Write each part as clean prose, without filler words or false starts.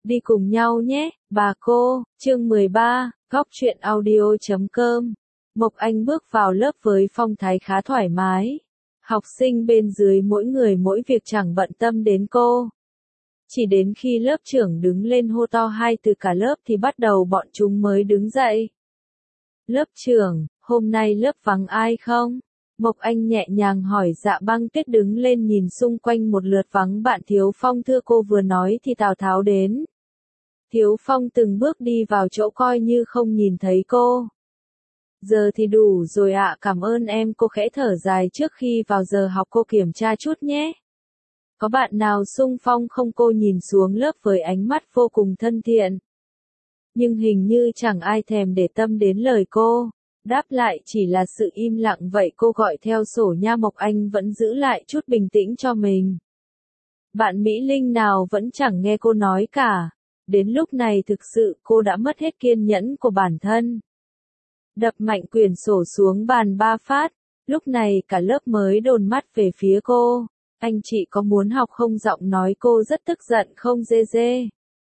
Đi cùng nhau nhé, bà cô. Chương 13, Góc truyện audio.com. Mộc Anh bước vào lớp với phong thái khá thoải mái. Học sinh bên dưới mỗi người mỗi việc chẳng bận tâm đến cô. Chỉ đến khi lớp trưởng đứng lên hô to hai từ cả lớp thì bắt đầu bọn chúng mới đứng dậy. Lớp trưởng, hôm nay lớp vắng ai không? Mộc Anh nhẹ nhàng hỏi. Dạ Băng Tuyết đứng lên nhìn xung quanh một lượt vắng bạn. Thiếu Phong thưa cô. Vừa nói thì Tào Tháo đến. Thiếu Phong từng bước đi vào chỗ coi như không nhìn thấy cô. Giờ thì đủ rồi ạ, cảm ơn em. Cô khẽ thở dài. Trước khi vào giờ học cô kiểm tra chút nhé. Có bạn nào xung phong không? Cô nhìn xuống lớp với ánh mắt vô cùng thân thiện. Nhưng hình như chẳng ai thèm để tâm đến lời cô. Đáp lại chỉ là sự im lặng. Vậy cô gọi theo sổ nha. Mộc Anh vẫn giữ lại chút bình tĩnh cho mình. Bạn Mỹ Linh nào vẫn chẳng nghe cô nói cả. Đến lúc này thực sự cô đã mất hết kiên nhẫn của bản thân. Đập mạnh quyển sổ xuống bàn 3 phát. Lúc này cả lớp mới đồn mắt về phía cô. Anh chị có muốn học không? Giọng nói cô rất tức giận không dê.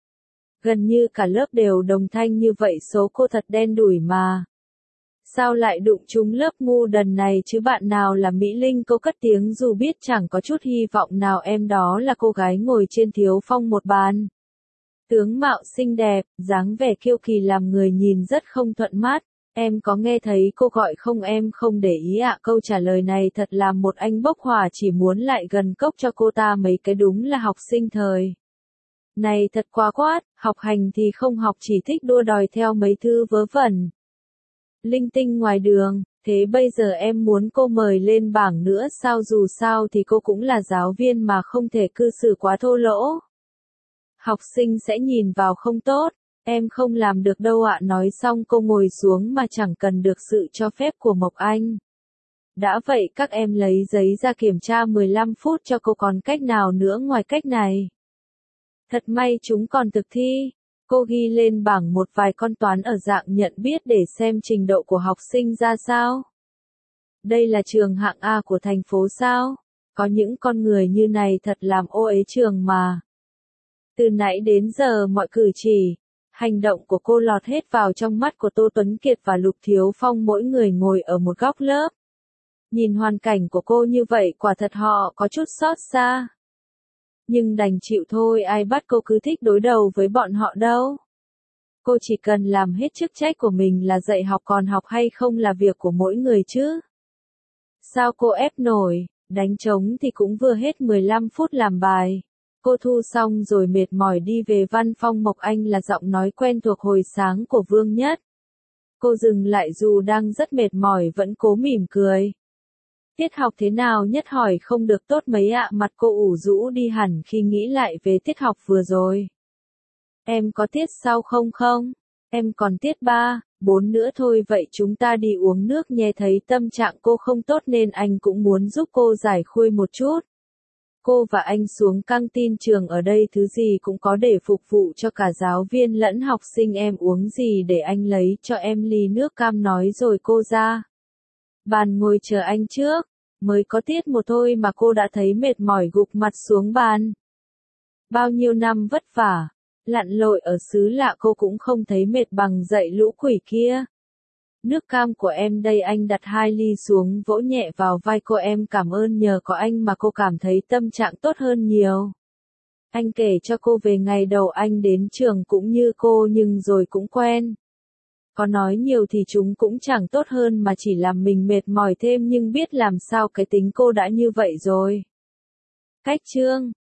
Gần như cả lớp đều đồng thanh như vậy. Số cô thật đen đủi mà. Sao lại đụng trúng lớp ngu đần này chứ? Bạn nào là Mỹ Linh? Cô cất tiếng dù biết chẳng có chút hy vọng nào. Em đó là cô gái ngồi trên Thiếu Phong một bàn. Tướng mạo xinh đẹp, dáng vẻ kiêu kỳ làm người nhìn rất không thuận mắt. Em có nghe thấy cô gọi không? Em không để ý ạ. Câu trả lời này thật làm một anh bốc hỏa, chỉ muốn lại gần cốc cho cô ta mấy cái. Đúng là học sinh thời này thật quá quát, học hành thì không học, chỉ thích đua đòi theo mấy thứ vớ vẩn linh tinh ngoài đường. Thế bây giờ em muốn cô mời lên bảng nữa sao? Dù sao thì cô cũng là giáo viên mà, không thể cư xử quá thô lỗ. Học sinh sẽ nhìn vào không tốt. Em không làm được đâu ạ. Nói xong cô ngồi xuống mà chẳng cần được sự cho phép của Mộc Anh. Đã vậy các em lấy giấy ra kiểm tra 15 phút cho cô, còn cách nào nữa ngoài cách này? Thật may chúng còn thực thi. Cô ghi lên bảng một vài con toán ở dạng nhận biết để xem trình độ của học sinh ra sao. Đây là trường hạng A của thành phố sao? Có những con người như này thật làm ô uế trường mà. Từ nãy đến giờ mọi cử chỉ, hành động của cô lọt hết vào trong mắt của Tô Tuấn Kiệt và Lục Thiếu Phong. Mỗi người ngồi ở một góc lớp. Nhìn hoàn cảnh của cô như vậy quả thật họ có chút xót xa. Nhưng đành chịu thôi, ai bắt cô cứ thích đối đầu với bọn họ đâu. Cô chỉ cần làm hết chức trách của mình là dạy học, còn học hay không là việc của mỗi người chứ. Sao cô ép nổi? Đánh trống thì cũng vừa hết 15 phút làm bài. Cô thu xong rồi mệt mỏi đi về văn phòng. Mộc Anh là giọng nói quen thuộc hồi sáng của Vương Nhất. Cô dừng lại dù đang rất mệt mỏi vẫn cố mỉm cười. Tiết học thế nào? Nhất hỏi. Không được tốt mấy ạ. Mặt cô ủ rũ đi hẳn khi nghĩ lại về tiết học vừa rồi. Em có tiết sau không? Không. Em còn tiết 3, 4 nữa thôi. Vậy chúng ta đi uống nước nhé. Thấy tâm trạng cô không tốt nên anh cũng muốn giúp cô giải khuây một chút. Cô và anh xuống căng tin trường, ở đây thứ gì cũng có để phục vụ cho cả giáo viên lẫn học sinh. Em uống gì để anh lấy cho em ly nước cam. Nói rồi cô ra bàn ngồi chờ anh trước. Mới có tiết một thôi mà cô đã thấy mệt mỏi gục mặt xuống bàn. Bao nhiêu năm vất vả, lặn lội ở xứ lạ cô cũng không thấy mệt bằng dạy lũ quỷ kia. Nước cam của em đây. Anh đặt 2 ly xuống vỗ nhẹ vào vai cô. Em cảm ơn, nhờ có anh mà cô cảm thấy tâm trạng tốt hơn nhiều. Anh kể cho cô về ngày đầu anh đến trường cũng như cô nhưng rồi cũng quen. Có nói nhiều thì chúng cũng chẳng tốt hơn mà chỉ làm mình mệt mỏi thêm, nhưng biết làm sao, cái tính cô đã như vậy rồi. Cách chương